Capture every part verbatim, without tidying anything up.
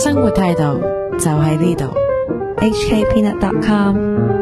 生活態度就喺呢度。H K peanut dot com。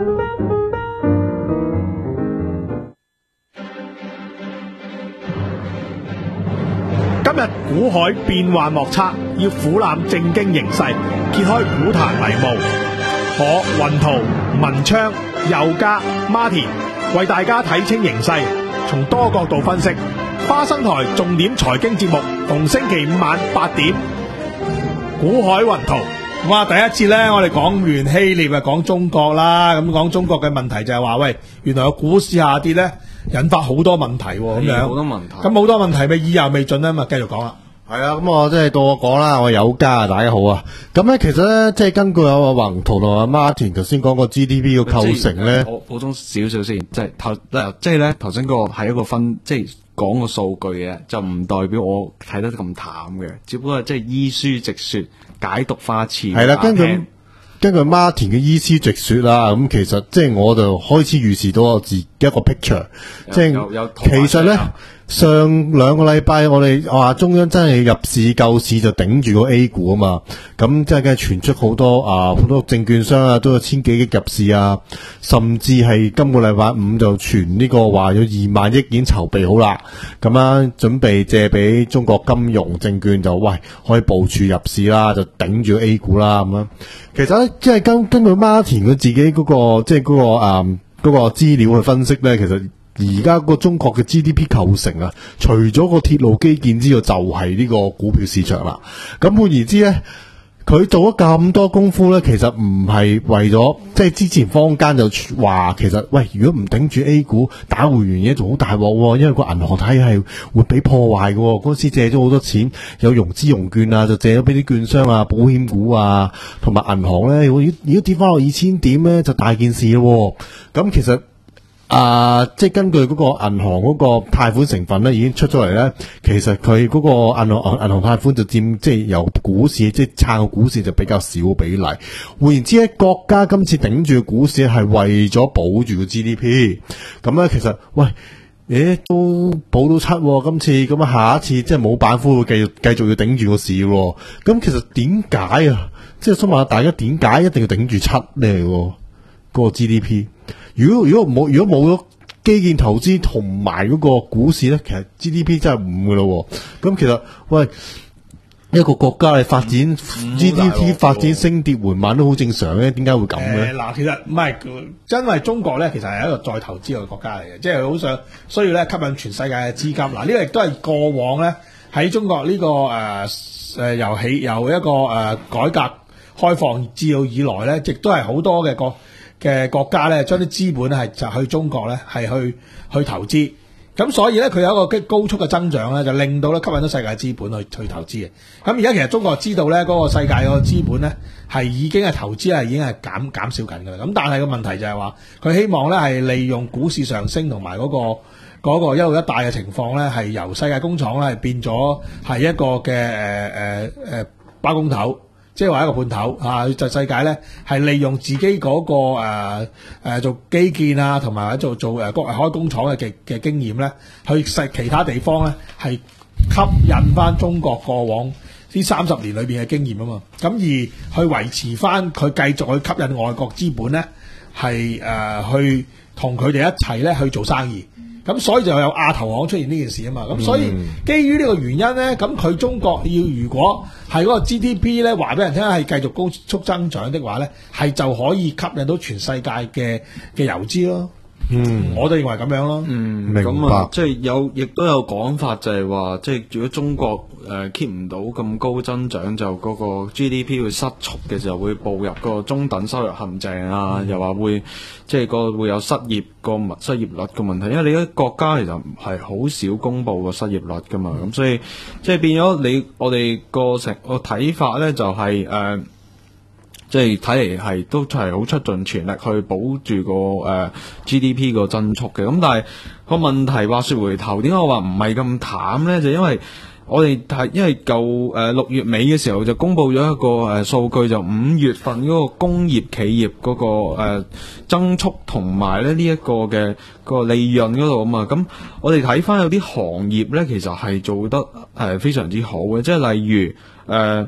今日股海變幻莫測，要俯瞰正經形勢，揭開股壇迷霧。我雲圖、文昌、佑嘉、Martin 為大家睇清形勢，從多角度分析。花生台重點財經節目，逢星期五晚八點。股海雲圖。哇！第一節咧，我哋講完希臘啊，講中國啦。咁講中國嘅問題就係話，喂，原來個股市下跌咧，引發好多問題喎。咁樣好多問題。 咁好多問題咪意猶未盡啊嘛，繼續講啦。 係啊，咁我即係到我講啦，我有家啊，大家好啊。咁咧，其實咧，即係根據有阿宏圖同阿 Martin 頭先講個 G D P 嘅構成咧， 我補充少少先，即係頭即係咧頭先嗰個係一個分，即係講個數據嘅，就唔代表我睇得咁淡嘅，只不過係即係依書直說，解讀花次。 係啦，根據根據 Martin 嘅依書直說啦，咁其實即係我就開始預示到我自己一個 picture， 即係其實咧。上兩個禮拜我哋話中央真係入市救市就頂住個 A 股啊嘛，咁即係梗係傳出好多啊好多證券商啊都有千幾億入市啊，甚至係今個禮拜五就傳呢個話有二萬億已經籌備好啦，咁樣準備借俾中國金融證券就喂可以部署入市啦，就頂住 A 股啦咁樣。其實咧即係根根據 Martin 佢自己嗰、嗰個即係嗰個啊嗰、嗰個資料去分析咧，其實。而家個中國嘅 G D P 構成啊，除咗個鐵路基建之外，就係呢個股票市場啦。咁換言之咧，佢做咗咁多功夫咧，其實唔係為咗，即係之前坊間就話，其實喂，如果唔頂住 A 股打回原嘢，仲好大鑊，因為個銀行體系會俾破壞嘅。嗰時借咗好多錢，有融資融券啊，就借咗俾啲券商啊、保險股啊，同埋銀行咧，如果如果跌翻落二千點咧，就大件事咯。咁其實。啊，即係根據嗰個銀行嗰個貸款成分咧，已經出咗嚟咧。其實佢嗰個銀行銀行貸款就佔即係由股市即係撐個股市就比較少比例。換言之咧，國家今次頂住個股市係為咗保住個 G D P。咁咧，其實喂，誒都保到七喎，今次咁啊，下一次即係冇板斧會繼續繼續要頂住個市喎。咁其實點解啊？即係想問下大家點解一定要頂住七咧？嗰個 G D P。如果如果冇如果冇咗基建投資同埋嗰個股市咧，其實 G D P 真係唔噶咯。咁其實喂，一個國家嘅發展、嗯、G D P 發展升跌緩慢都好正常咧，點解會咁咧？ 嗱、呃，其實唔係，因為中國咧其實係一個再投資嘅國家嚟嘅，即係好想需要咧吸引全世界嘅資金。嗱，呢個亦都係過往咧喺中國呢、這個誒誒由起由一個誒、呃、改革開放至到以來咧，亦都係好多嘅國。嘅國家咧，將啲資本係就去中國咧，係去去投資，咁所以咧佢有一個高速嘅增長咧，就令到咧吸引到世界資本去去投資嘅。咁而家其實中國知道咧，嗰、那個世界嗰個資本咧係已經係投資係已經係減減少緊㗎啦。咁但係個問題就係話，佢希望咧係利用股市上升同埋嗰個嗰、那個一路一帶嘅情況咧，係由世界工廠咧係變咗係一個嘅誒誒誒包工頭。即係話一個判頭啊，就世界咧係利用自己嗰、那個誒誒、呃呃、做基建啊，同埋做做誒國開工廠嘅嘅嘅經驗咧，去使其他地方咧係吸引翻中國過往呢三十年裏邊嘅經驗啊嘛，咁而去維持翻佢繼續去吸引外國資本咧，係誒、呃、去同佢哋一齊咧去做生意。咁所以就有亞投行出現呢件事啊嘛，咁所以基於呢個原因咧，咁佢中國要如果係嗰個 G D P 咧話俾人聽係繼續高速增長的話咧，係就可以吸引到全世界嘅嘅遊資咯。嗯，我哋認為咁樣咯。 嗯， 明白。 咁啊，即係有，亦都有講法就係話，即係如果中國誒 keep 唔到咁高增長，就嗰個 G D P 會失速嘅時候，會步入個中等收入陷阱啊，嗯、又話會即係個會有失業個失業率嘅問題，因為你啲國家其實係好少公布個失業率噶嘛，咁、嗯、所以即係變咗你我哋個成個睇法咧就係、是、誒。呃即係睇嚟係都係好出盡全力去保住個誒、呃、G D P 個增速嘅，咁但係個問題話說回頭，點解我話唔係咁淡咧？就因為我哋係因為舊誒六月尾嘅時候就公布咗一個誒數據，就五月份嗰個工業企業嗰、嗰個誒、呃、增速同埋咧呢一個嘅個利潤嗰度啊嘛，咁我哋睇翻有啲行業咧，其實係做得誒、呃、非常之好嘅，即係例如誒。呃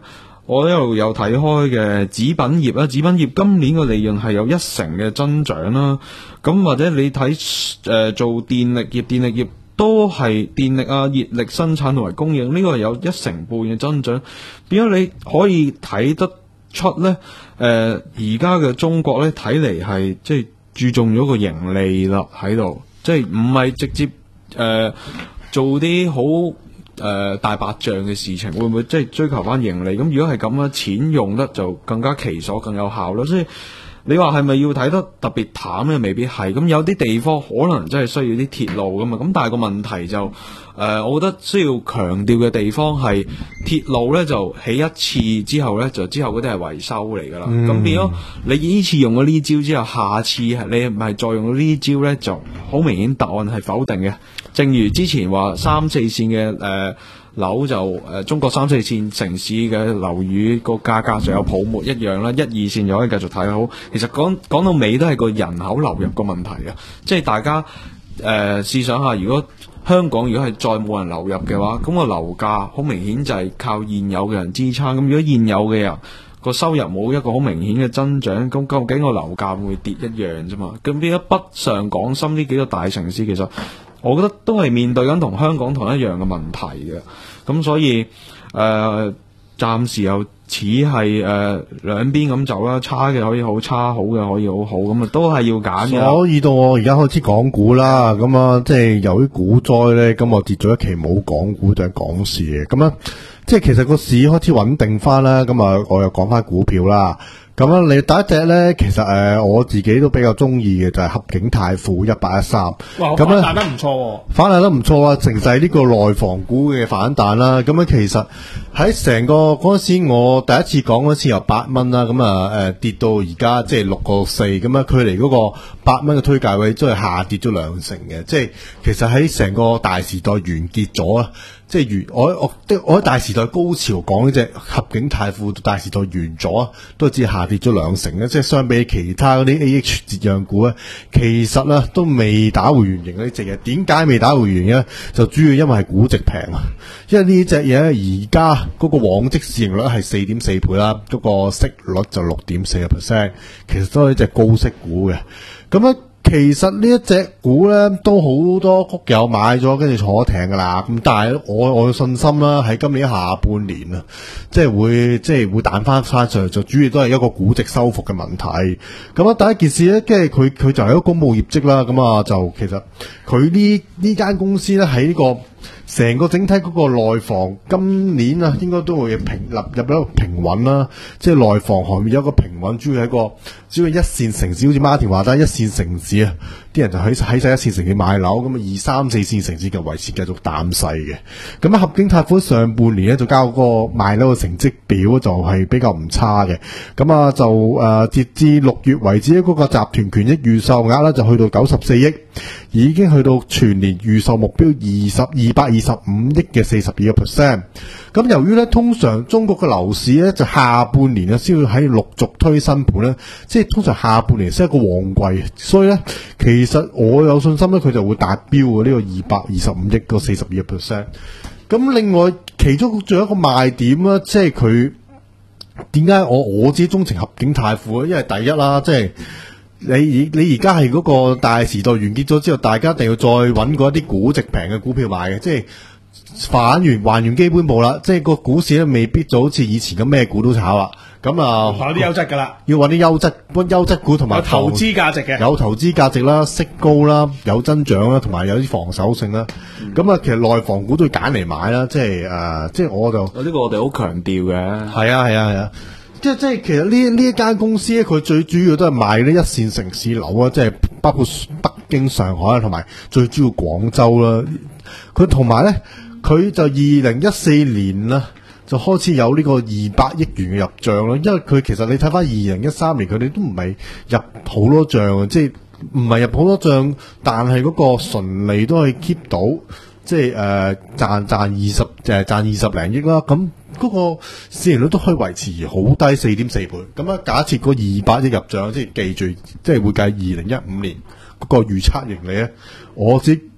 我一路有睇開嘅紙品業啦，紙品業今年個利潤係有一成嘅增長啦。咁或者你睇誒、呃、做電力業，電力業都係電力啊、熱力生產同埋供應，呢、這個係有一成半嘅增長。變咗你可以睇得出咧，誒而家嘅中國咧睇嚟係即係注重咗個盈利啦喺度，即係唔係直接誒、呃、做啲好誒大白象嘅事情，會唔會即係追求翻盈利？咁如果係咁樣，錢用得就更加其所，更有效咯。所以你話係咪要睇得特別淡咧？未必係。咁有啲地方可能真係需要啲鐵路噶嘛。咁但係個問題就誒、呃，我覺得需要強調嘅地方係鐵路咧就起一次之後咧，就之後嗰啲係維修嚟噶啦。咁、嗯、變咗你呢次用咗呢招之後，下次你唔係再用咗呢招咧，就好明顯答案係否定嘅。正如之前話三四線嘅誒樓就誒、呃、中國三四線城市嘅樓宇個價格就有泡沫一樣啦，一二線就可以繼續睇好。其實講講到尾都係個人口流入個問題啊，即係大家誒、呃、試想下，如果香港如果係再冇人流入嘅話，咁個樓價好明顯就係靠現有嘅人支撐。咁如果現有嘅人個收入冇一個好明顯嘅增長，咁究竟個樓價會唔會跌一樣啫嘛？咁變咗北上廣深呢幾個大城市，其實我覺得都係面對緊同香港同一樣嘅問題嘅，咁所以誒、呃、暫時又似係誒兩邊咁走啦，差嘅可以好差，好嘅可以好好，咁啊都係要揀嘅。 所以到我而家開始講股啦，咁啊即係由於股災咧，咁我跌咗一期冇講股就係講市嘅，咁啊即係其實個市開始穩定翻啦，咁啊我又講翻股票啦。咁啊，你第一隻咧，其實誒、呃、我自己都比較中意嘅就係、是、合景泰富一八一三。 哇， 咁咧反彈得唔錯， 反彈得唔錯啊，成勢呢個內房股嘅反彈啦。咁樣其實喺成個嗰陣時，我第一次講嗰次由八蚊啦，咁啊誒跌到而家即係六個四，咁啊距離嗰個八蚊嘅推介位都係下跌咗兩成嘅。即係其實喺成個大時代完結咗啊！即係完，我我我喺大時代高潮講呢隻合景泰富大時代完咗，都只係下跌咗兩成咧。即係相比其他嗰啲 A H 折讓股咧，其實咧都未打回原形嗰啲隻嘢。點解未打回原形咧？就主要因為係估值平啊。因為呢隻嘢而家嗰個往績市盈率係四點四倍啦，嗰、嗰個息率就六點四個 percent，其實都係一隻高息股嘅。咁咧。其實呢一隻股咧都好多谷友買咗，跟住坐艇噶啦。咁但係我我有信心啦，喺今年下半年啊，即係會即係會彈翻翻上嚟，就主要都係一個估值收復嘅問題。咁啊，第一件事咧，即係佢佢就係一個公布業績啦。咁啊，就其實佢呢呢間公司咧喺呢個成個整體嗰個內房今年啊，應該都會平立入一個平穩啦。即係內房行業有一個平穩，主要係一個主要一線城市，好似馬田話齋一線城市啊，啲人就喺喺晒一線城市買樓，咁啊二三四線城市就維持繼續淡勢嘅。咁啊，合景泰富上半年咧就交嗰個賣樓嘅成績表就係比較唔差嘅。咁啊就誒、呃、截至六月為止，嗰、那個集團權益預售額咧就去到九十四億，已經去到全年預售目標二十二百二十五億嘅四十二個 percent。咁由於咧，通常中國嘅樓市咧就下半年啊先會喺陸續推新盤咧，即係通常下半年先係一個旺季，所以咧其實我有信心咧佢就會達標嘅呢、這個二百二十五億個四十二個 percent。咁另外其中仲有一個賣點啦，即係佢點解我我自己鍾情合景泰富咧？因為第一啦，即係你而你而家係嗰個大時代完結咗之後，大家一定要再揾過一啲估值平嘅股票買嘅，即係。反原還原基本步啦，即係個股市咧未必就好似以前咁咩股都炒啦，咁啊揾啲優質噶啦， 要揾啲優質、優質股同埋投資價值嘅， 有投資價值啦，息高啦，有增長啦，同埋有啲防守性啦。咁、嗯、啊，其實內房股都要揀嚟買啦，即係誒、呃，即係我就呢個我哋好強調嘅， 係啊係啊係啊，即係即係其實呢呢一間公司咧，佢最主要都係賣呢一線城市樓啊，即係包括北京、上海同埋最主要廣州啦，佢同埋咧。佢就二零一四年啦，就開始有呢個二百億元嘅入帳啦。因為佢其實你睇翻二零一三年，佢哋都唔係入好多帳啊，即係唔係入好多帳，但係嗰個純利都係 keep 到，即係誒、呃、賺賺二十誒賺二十零億啦。咁嗰個市盈率都可以維持好低四點四倍。咁啊，假設嗰二百億入帳，即係記住，即係會計二零一五年嗰個預測盈利咧，我知。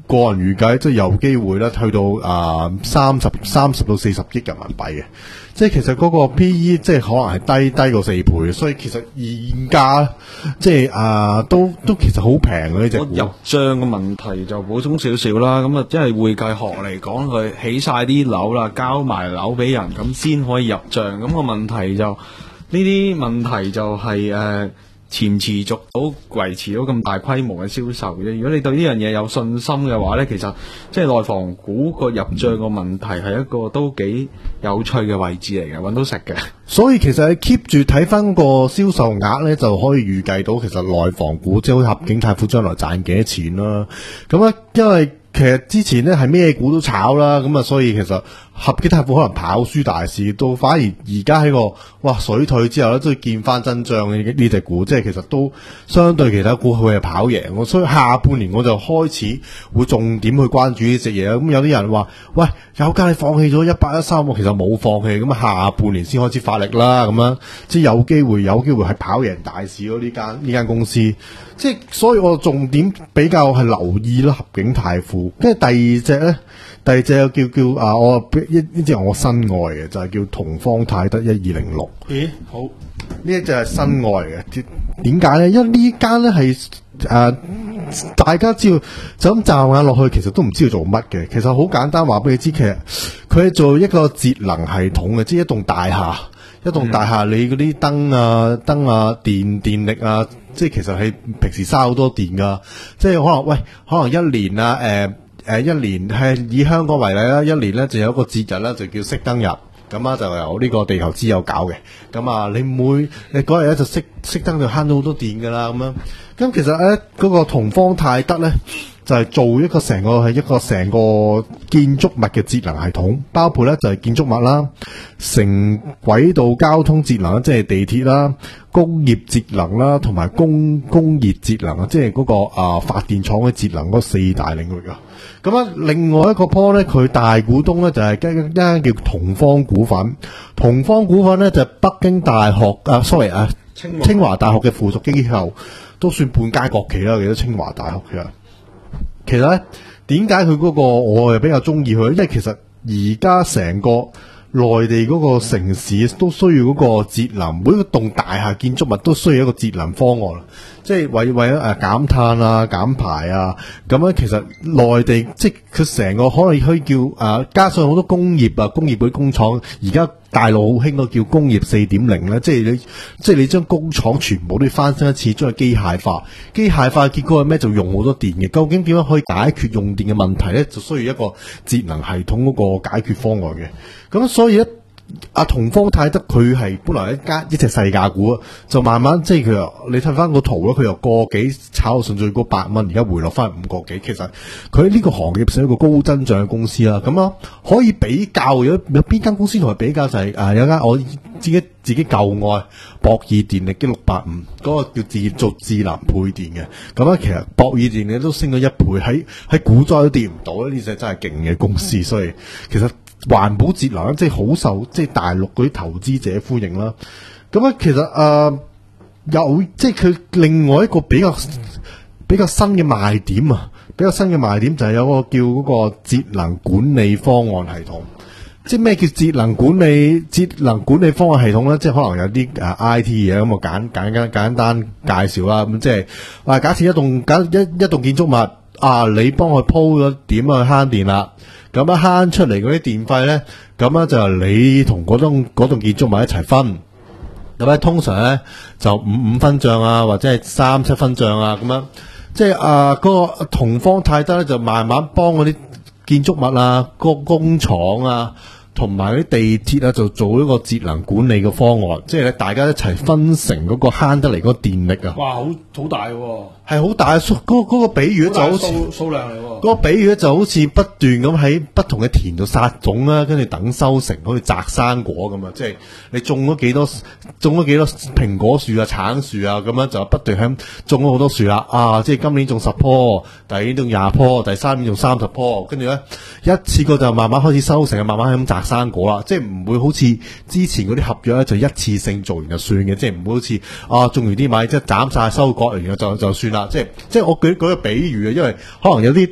個人預計即係有機會咧去到啊三十三十到四十億人民幣嘅，即係其實嗰個 P E 即係可能係低低過四倍，所以其實現價即係啊都都其實好平嘅呢隻股。 入帳嘅問題就補充少少啦，咁啊即係會計學嚟講，佢起晒啲樓啦，交埋樓俾人，咁先可以入帳。咁、個問題就呢啲問題就係、是、誒。呃持唔持續到維持到咁大規模嘅銷售啫？如果你對呢樣嘢有信心嘅話呢，其實即係內房股個入帳個問題係一個都幾有趣嘅位置嚟嘅，揾到食嘅。 所以其實你 keep 住睇翻個銷售額呢，就可以預計到其實內房股即係好似合景泰富將來賺幾多錢啦。咁啊，因為其實之前呢係咩股都炒啦，咁啊，所以其實合景泰富可能跑輸大市，到反而而家喺個哇水退之後咧，都見翻真章嘅呢隻股，即係其實都相對其他股佢係跑贏。所以下半年我就開始會重點去關注呢隻嘢啦。咁有啲人話：喂，有間你放棄咗一八一三，我其實冇放棄，咁下半年先開始發力啦。咁樣即係有機會，有機會係跑贏大市咯。呢間呢間公司，即係所以我重點比較係留意啦。合景泰富，跟住第二隻咧。第二隻叫叫啊，我一呢隻我新愛嘅就係、是、叫同方泰德一二零六。 咦，好， 呢一隻係新愛嘅，點解咧？因為呢間咧係誒，大家知道就咁驟眼落去，其實都唔知道做乜嘅。其實好簡單，話俾你知，其實佢係做一個節能系統嘅，即係一棟大廈，一棟大廈你嗰啲燈啊、燈啊、電電力啊，即係其實係平時嘥好多電噶，即係可能喂，可能一年啊，誒、呃。誒，一年係以香港為例啦，一年咧就有一個節日咧，就叫熄燈日，咁啊就由呢個地球之友搞嘅，咁啊你每你嗰日咧就熄熄燈就慳到好多電噶啦，咁樣，咁其實咧嗰個同方泰德咧就係做一個成個係一個成個建築物嘅節能系統，包括咧就係建築物啦、城軌道交通節能，即係地鐵啦、工業節能啦，同埋工工業節能，即係嗰個啊發電廠嘅節能嗰四大領域啊。咁啊，另外一個 point 咧，佢大股東咧就係一間叫同方股份。同方股份咧就係北京大學啊 ，sorry 啊，清華清華大學嘅附屬機構，都算半間國企啦。記得清華大學嘅。其實咧，點解佢嗰個我又比較中意佢？因為其實而家成個內地嗰個城市都需要嗰個節能，每一棟大廈建築物都需要一個節能方案，即係為為咗誒減碳啊、減排啊，咁樣其實內地即係佢成個可能可以叫誒、呃，加上好多工業啊、工業嗰啲工廠，而家大陸好興個叫工業四點零咧，即係你即係你將工廠全部都要翻新一次，將佢機械化，機械化結果係咩？就用好多電嘅。究竟點樣可以解決用電嘅問題咧？就需要一個節能系統嗰個解決方案嘅。咁所以咧，阿同方泰德佢係本來一間一隻細價股啊，就慢慢即係佢又你睇翻個圖咧，佢由個幾炒到上最高八蚊，而家回落翻五個幾。其實佢喺呢個行業係一個高增長嘅公司啦。咁啊，可以比較有有邊間公司同佢比較就係、是、啊有間我自己自己舊愛博爾電力嘅六八五嗰個叫自做智能配電嘅。咁啊，其實博爾電力都升咗一倍，喺喺股災都跌唔到咧。呢隻真係勁嘅公司，所以其實。環保節能即係好受即係大陸嗰啲投資者歡迎啦。咁啊，其實誒、呃、有即係佢另外一個比較比較新嘅賣點啊，比較新嘅賣點就係有個叫嗰個節能管理方案系統。即係咩叫節能管理節能管理方案系統咧？即係可能有啲誒 I T 嘢咁，我簡簡簡簡單介紹啦。咁即係話假設一棟簡一一棟建築物啊，你幫佢鋪咗點去慳電啦。咁樣慳出嚟嗰啲電費咧，咁樣就你同嗰棟嗰棟建築物一齊分。咁咧通常咧就五五分賬啊，或者係三七分賬啊，咁樣即係啊嗰個同方泰德咧就慢慢幫嗰啲建築物啊、個工廠啊，同埋啲地鐵啊，就做一個節能管理嘅方案，即係咧大家一齊分成嗰個慳得嚟嗰個電力啊。 哇，好好大喎！ 係好大，嗰嗰、嗰個比喻就好似數數量嚟喎。 嗰個比喻咧就好似不斷咁喺不同嘅田度撒種啦，跟住等收成，好似摘生果咁啊！即係你種咗幾多，種咗幾多蘋果樹啊、橙樹啊，咁樣就不斷喺種咗好多樹啦。啊，即係今年種十棵，第二年種廿棵，第三年種三十棵，跟住咧一次過就慢慢開始收成，慢慢喺咁摘生果啦。即係唔會好似之前嗰啲合約咧，就一次性做完就算嘅，即係唔會好似啊種完啲米即係斬晒收割，然後就就算啦。即係即係我舉舉個比喻啊，因為可能有啲有啲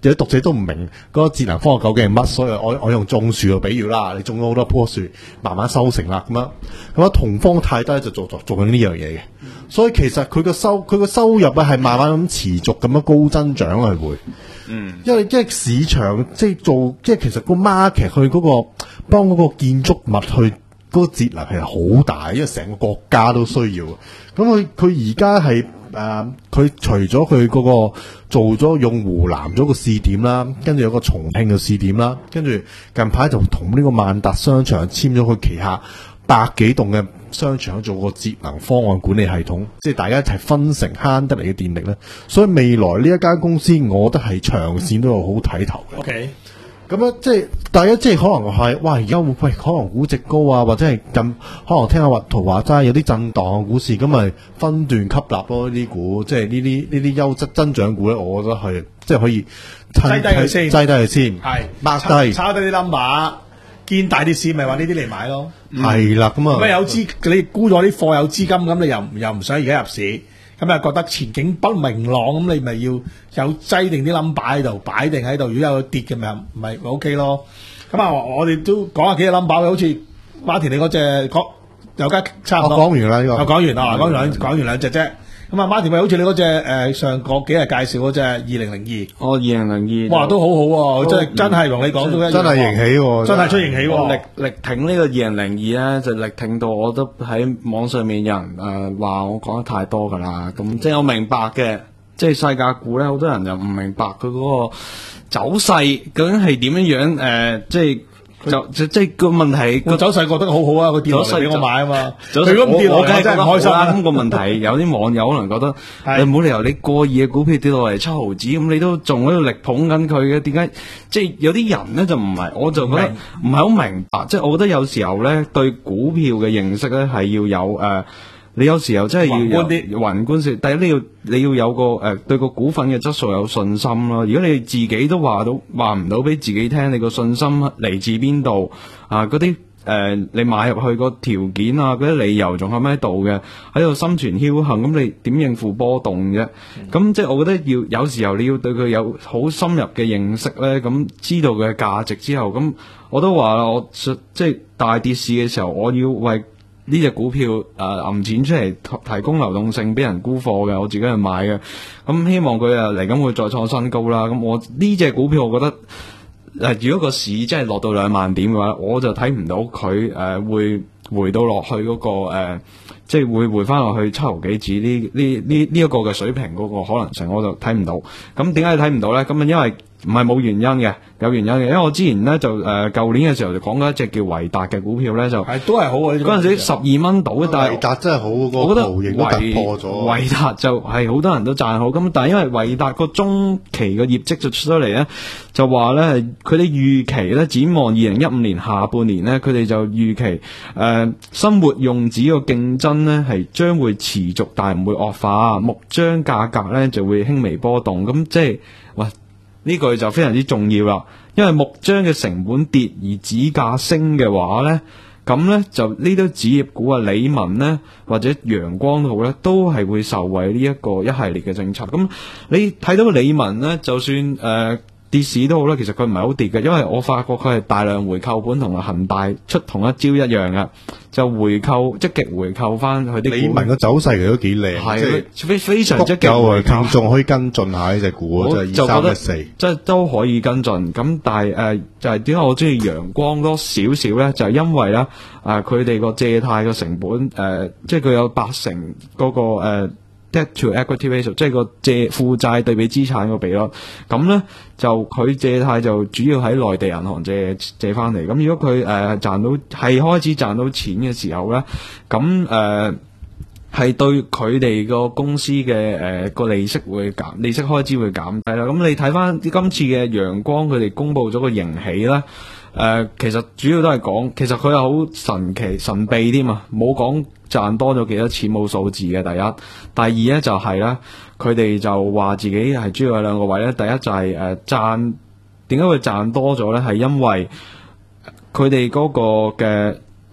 有啲讀者都唔明嗰個節能科學究竟係乜，所以我我用種樹嘅比喻啦，你種咗好多棵樹，慢慢收成啦，咁樣咁啊，同方太低就做做做緊呢樣嘢嘅，所以其實佢個收佢個收入咧係慢慢咁持續咁樣高增長係會，嗯，因為因為市場即係做即係其實個 market 去嗰個幫嗰個建築物去嗰個節能係好大，因為成個國家都需要，咁佢佢而家係。誒，佢、呃、除咗佢嗰個做咗用湖南咗個試點啦，跟住有個重慶嘅試點啦，跟住近排就同呢個萬達商場簽咗佢旗下百幾棟嘅商場做個節能方案管理系統，即係大家一齊分成慳得嚟嘅電力咧。所以未來呢一間公司，我覺得係長線都有好睇頭嘅。 OK。 咁樣即係大家即係可能係，哇！而家會喂可能估值高啊，或者係咁可能聽下畫圖話齋有啲震盪股市，咁咪分段吸納咯呢啲股，即係呢啲呢啲優質增長股咧，我覺得係即係可以擠低佢先， 擠低佢先， 係擘低， 抄低啲 number，見大跌市咪話呢啲嚟買咯， 係啦，咁啊， 咁有資你沽咗啲貨有資金，咁你又又唔想而家入市。咁啊，覺得前景不明朗，咁你咪要有擠定啲 number 喺度，擺定喺度。如果有跌嘅咪咪 OK 咯。咁啊，我哋都講下幾個 number，好似馬田你嗰隻講有間差唔多。 我講完啦呢個。 我講完啦，講完兩講完兩隻啫。咁啊，馬田咪好似你嗰隻誒上個幾日介紹嗰隻二零零二。 哦，二零零二。 哇，都好好喎，真係真係同你講都一樣。 真係迎起喎， 真係出迎起喎。 力力挺呢個二零零二咧，就力挺到我都喺網上面有人誒話我講得太多㗎啦。咁即係我明白嘅，即係世界股咧，好多人就唔明白佢嗰個走勢究竟係點樣樣誒，即係。就即即個問題個走勢覺得好好啊，佢跌落嚟俾我買啊嘛。 如果唔跌落嚟真係唔開心啦。 咁個問題有啲網友可能覺得你冇理由你過二嘅股票跌落嚟七毫子，咁你都仲喺度力捧緊佢嘅，點解？即係有啲人咧就唔係，我就覺得唔係好明白。即係我覺得有時候咧對股票嘅認識咧係要有誒。呃你有時候真係要宏觀啲，宏觀啲。第一你要你要有個誒、呃、對個股份嘅質素有信心咯。如果你自己都話到話唔到俾自己聽，你個信心嚟自邊度啊？嗰啲誒你買入去個條件啊，嗰啲理由仲喺咩度嘅？喺度心存僥倖，咁你點應付波動啫？咁、嗯、即係我覺得要有時候你要對佢有好深入嘅認識咧，咁知道佢嘅價值之後，咁我都話啦，我即係大跌市嘅時候，我要為呢隻股票誒揞錢出嚟提供流動性俾人沽貨嘅，我自己去買嘅。咁希望佢啊嚟緊會再創新高啦。咁我呢隻股票我覺得誒，如果個市真係落到兩萬點嘅話，我就睇唔到佢誒會回到落去嗰個誒，即係會回翻落去七毫幾子呢呢呢呢一個嘅水平嗰個可能性，我就睇唔到。咁點解睇唔到咧？咁啊因為唔係冇原因嘅，有原因嘅。因為我之前咧就誒舊、呃、年嘅時候就講過一隻叫維達嘅股票咧，就係都係好啊。嗰陣時十二蚊到，但係維達真係好，我覺得圖形都突破咗。維達就係好多人都讚好，咁但係因為維達個中期嘅業績就出咗嚟咧，就話咧佢哋預期咧展望二零一五年下半年咧，佢哋就預期誒、呃、生活用紙個競爭咧係將會持續，但係唔會惡化，木漿價格咧就會輕微波動。咁即係喂。呢句就非常之重要啦，因為木漿嘅成本跌而紙價升嘅話咧，咁咧就呢啲紙業股啊，理文咧或者陽光好咧，都係會受惠呢一個一系列嘅政策。咁你睇到理文咧，就算誒、呃、跌市都好啦，其實佢唔係好跌嘅，因為我發覺佢係大量回購本，同埋恒大出同一招一樣嘅。就回購積極回購翻佢啲。理文嘅走勢其實都幾靚，係非非常積極回購，仲可以跟進下呢隻股，就係二三一四，即係都可以跟進。咁但係誒、呃、就係點解我中意陽光多少少咧？就係、是、因為咧誒佢哋個借貸嘅成本誒、呃，即係佢有八成嗰、那個誒。呃Debt to equity ratio 即係個借負債對比資產個比率，咁咧就佢借貸就主要喺內地銀行借借翻嚟。咁如果佢誒、呃、賺到係開始賺到錢嘅時候咧，咁誒係對佢哋個公司嘅誒個利息會減，利息開支會減低啦。咁你睇翻今次嘅陽光，佢哋公布咗個盈喜咧。誒、呃，其實主要都係講，其實佢係好神奇神秘添啊，冇講賺多咗幾多錢，冇數字嘅。第一，第二咧就係、是、咧，佢哋就話自己係主要有兩個位咧。第一就係誒賺，點解會賺多咗咧？係因為佢哋嗰個嘅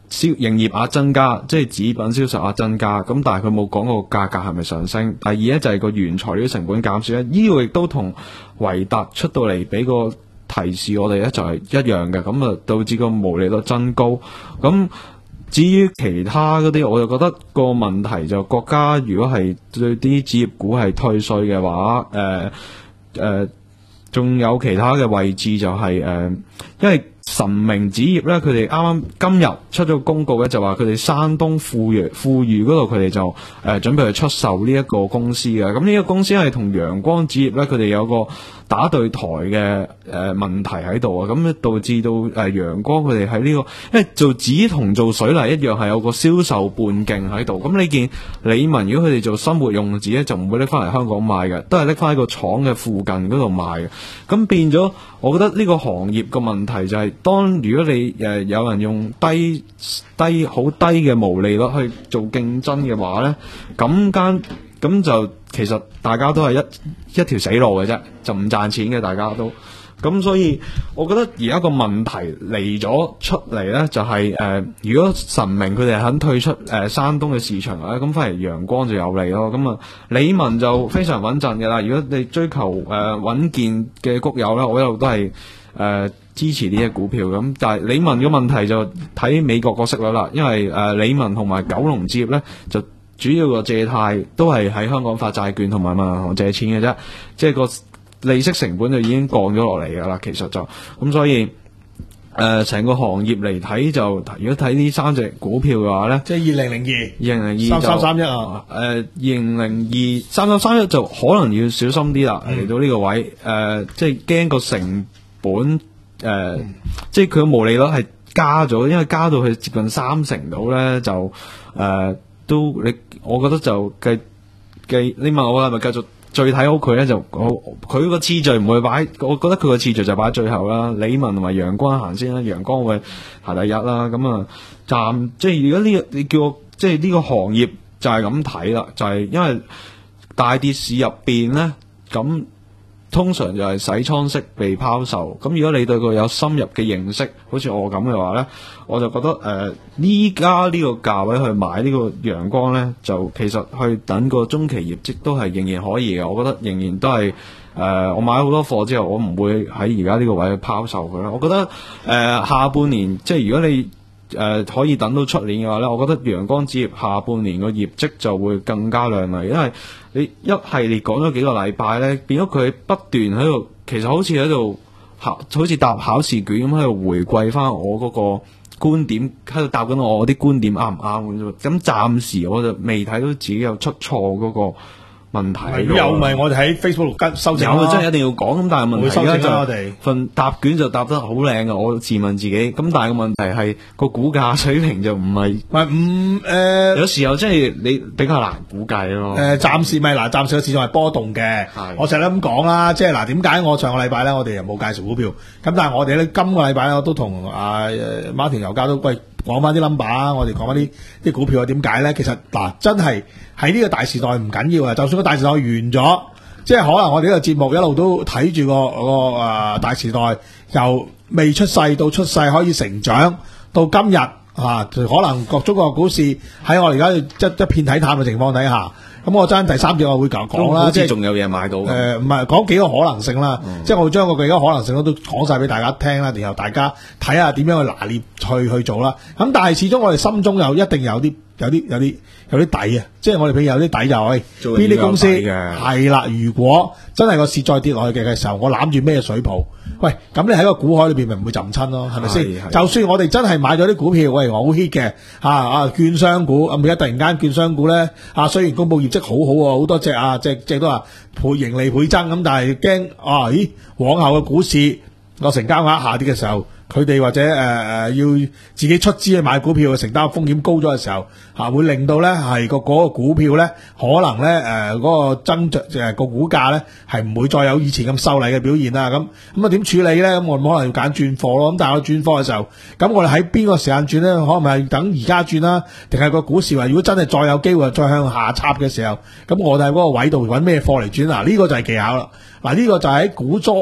銷營業額增加，即係紙品銷售額增加，咁但係佢冇講個價格係咪上升。第二咧就係個原材料成本減少咧，呢個亦都同維達出到嚟俾個提示我哋咧就係一樣嘅，咁啊導致個毛利率增高。咁至於其他嗰啲，我就覺得個問題就國家如果係對啲紙業股係退稅嘅話，誒誒仲有其他嘅位置就係、是、誒、呃，因為神明紙業咧，佢哋啱啱今日出咗個公告咧，就話佢哋山東富裕富裕嗰度，佢哋就誒、呃、準備去出售呢一個公司嘅。咁呢個公司係同陽光紙業咧，佢哋有個打對台嘅誒、呃、問題喺度啊，咁咧導致到誒陽、呃、光佢哋喺呢個，因為做紙同做水泥一樣係有個銷售半徑喺度。咁你見理文如果佢哋做生活用紙咧，就唔會拎翻嚟香港賣嘅，都係拎翻喺個廠嘅附近嗰度賣嘅。咁變咗，我覺得呢個行業個問題就係、是，當如果你誒、呃、有人用低低好低嘅毛利率去做競爭嘅話咧，咁間咁就其實大家都係一一條死路嘅啫，就唔賺錢嘅大家都。咁所以，我覺得而家個問題嚟咗出嚟咧，就係、是、誒、呃，如果神明佢哋肯退出誒、呃、山東嘅市場咧，咁反而陽光就有利咯。咁啊，理文就非常穩陣嘅啦。如果你追求誒穩、呃、健嘅谷友咧，我一路都係誒、呃、支持呢隻股票。咁但係理文嘅問題就睇美國個息率啦，因為誒、呃、理文同埋九龍置業咧就主要個借貸都係喺香港發債券同埋問銀行借錢嘅啫，即係個利息成本就已經降咗落嚟噶啦，其實就咁，所以誒成、呃、個行業嚟睇就，如果睇呢三隻股票嘅話咧， 即係二零零二、 二零零二、 三三三一啊， 誒二零零二、三三三一就可能要小心啲啦，嚟、嗯、到呢個位，誒、呃、即係驚個成本，誒、呃嗯、即係佢嘅毛利率係加咗，因為加到去接近三成度咧，就誒、呃、都你，我覺得就繼繼，你問我係咪繼續？最睇好佢咧，就佢個次序唔會擺，我覺得佢個次序就擺最後啦。理文同埋陽光行先啦，陽光會行第一啦。咁啊，暫即係如果呢、這個你叫我即係呢個行業就係咁睇啦，就係、是、因為大跌市入邊咧，咁通常就係洗倉式被拋售。咁如果你對佢有深入嘅認識，好似我咁嘅話咧，我就覺得誒呢家呢個價位去買呢個陽光咧，就其實去等個中期業績都係仍然可以嘅。我覺得仍然都係誒、呃、我買咗好多貨之後，我唔會喺而家呢個位去拋售佢啦。我覺得誒、呃、下半年即係如果你誒、呃、可以等到出年嘅話咧，我覺得陽光紙業下半年個業績就會更加亮麗，因為你一系列講咗幾個禮拜咧，變咗佢不斷喺度，其實好似喺度考，好似答考試卷咁喺度回饋翻我嗰個觀點，喺度答緊我啲觀點啱唔啱咁啫。咁暫時我就未睇到自己有出錯嗰個問題。 如果有咪我哋喺 Facebook 跟修正有真係一定要講。咁但係問題而家就我哋份答卷就答得好靚嘅，我自問自己。咁但係個問題係個股價水平就唔係， 唔係唔誒， 有時候真係你比較難估計咯。 誒，暫時咪嗱，暫時個市場係波動嘅。我成日都咁講啦，即係嗱，點解我上個禮拜咧，我哋又冇介紹股票，咁但係我哋咧今個禮拜咧，我都同阿馬田油家都喂講翻啲 number 啊，我哋講翻啲啲股票啊，點解咧？其實嗱，真係喺呢個大時代唔緊要啊，就算個大時代完咗，即係可能我哋呢個節目一路都睇住個個誒大時代，由未出世到出世可以成長，到今日啊，可能各中國股市喺我哋而家一一片睇淡嘅情況底下。咁我爭第三節我會講講啦，即係仲有嘢買到。 誒唔係講幾個可能性啦，嗯、即係我會將個幾個可能性都講晒俾大家聽啦，然後大家睇下點樣去拿捏去去做啦。咁但係始終我哋心中有一定有啲有啲有啲有啲底啊，即係我哋譬如有啲底就係邊啲公司係啦。如果真係個市再跌落去嘅嘅時候，我攬住咩水泡？喂，咁你喺個股海裏邊咪唔會浸親咯，係咪先？就算我哋真係買咗啲股票，喂，我好 hit 嘅嚇啊，券商股，咁而家突然間券商股咧啊，雖然公佈業績好好喎，好多隻啊，隻隻都話倍盈利倍增咁，但係驚啊，咦，往後嘅股市個成交額下跌嘅時候，佢哋或者誒誒、呃、要自己出資去買股票，承擔風險高咗嘅時候，嚇、啊、會令到咧係個嗰個股票咧可能咧誒嗰個增長誒個股價咧係唔會再有以前咁秀麗嘅表現啦。咁咁啊點處理咧？咁我哋可能要揀轉貨咯。咁但係我轉貨嘅時候，咁我哋喺邊個時間轉咧？可能係等而家轉啦，定係個股市話如果真係再有機會再向下插嘅時候，咁我哋喺嗰個位度揾咩貨嚟轉啊？呢、這個就係技巧啦。嗱、啊、呢、這個就喺股災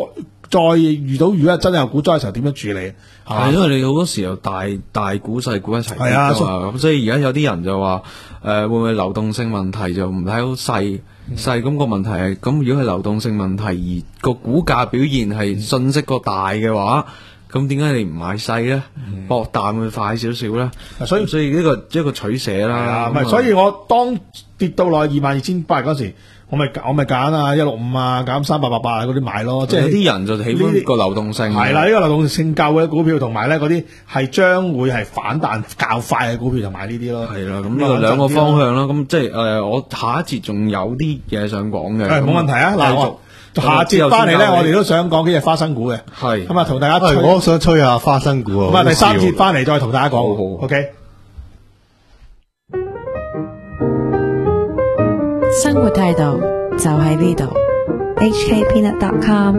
再遇到如果真係有股災嘅時候點樣處理？ 係因為你好多時候大大股細股一齊跌啊， 咁所以而家有啲人就話誒、呃、會唔會流動性問題就唔睇好細細咁個問題係咁，如果係流動性問題而個股價表現係信息個大嘅話，咁點解你唔買細咧？博淡會快少少咧？ 所以所以呢個一個取捨啦。 唔係，所以我當跌到落二萬二千八嗰時。我咪我咪揀啊一六五啊，揀三八八八啊嗰啲買咯，即係有啲人就喜歡個流動性。 係啦，呢、這個流動性夠嘅股票，同埋咧嗰啲係將會係反彈較快嘅股票，就買呢啲咯。 係啦，咁呢個兩個方向啦。咁即係誒、呃，我下一節仲有啲嘢想講嘅。 係冇問題啊！嗱，我下節翻嚟咧，我哋都想講幾隻花生股嘅。係咁啊，同大家吹。 我想吹下花生股啊。 咁啊，第三節翻嚟再同大家講。好好 OK。 生活態度就喺呢度 ，H K Peanut dot com。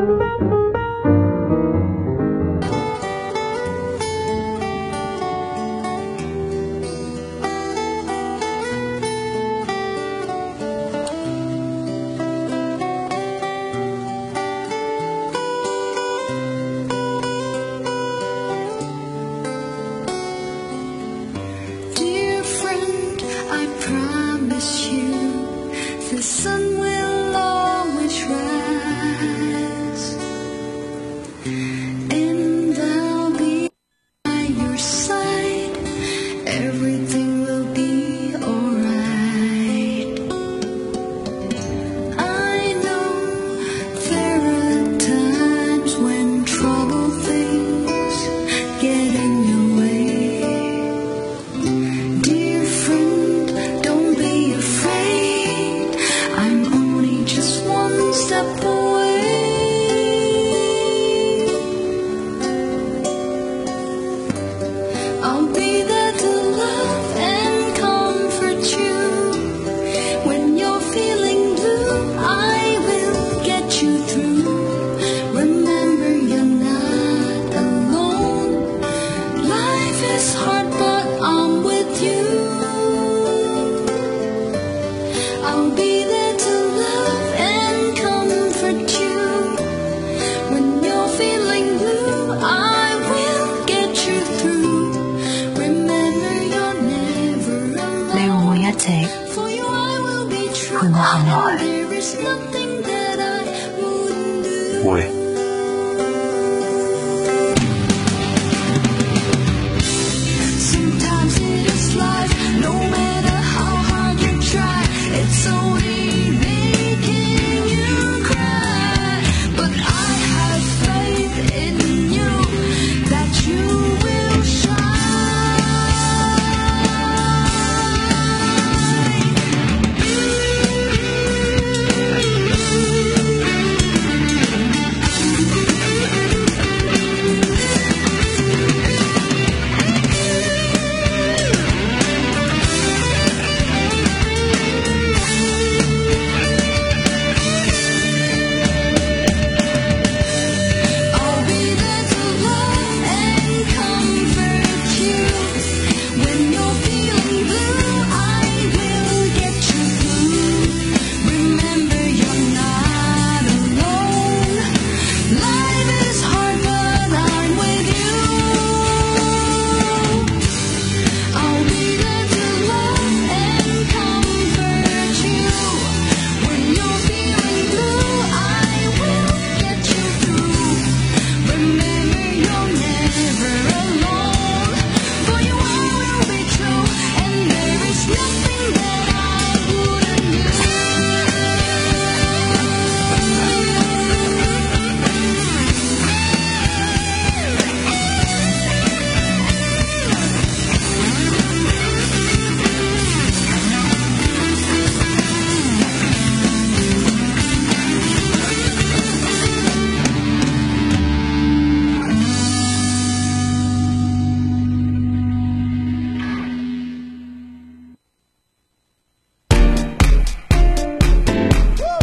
會。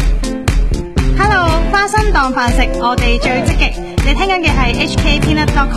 飯食，我哋最積極。你聽緊嘅係 H K Peanut dot com。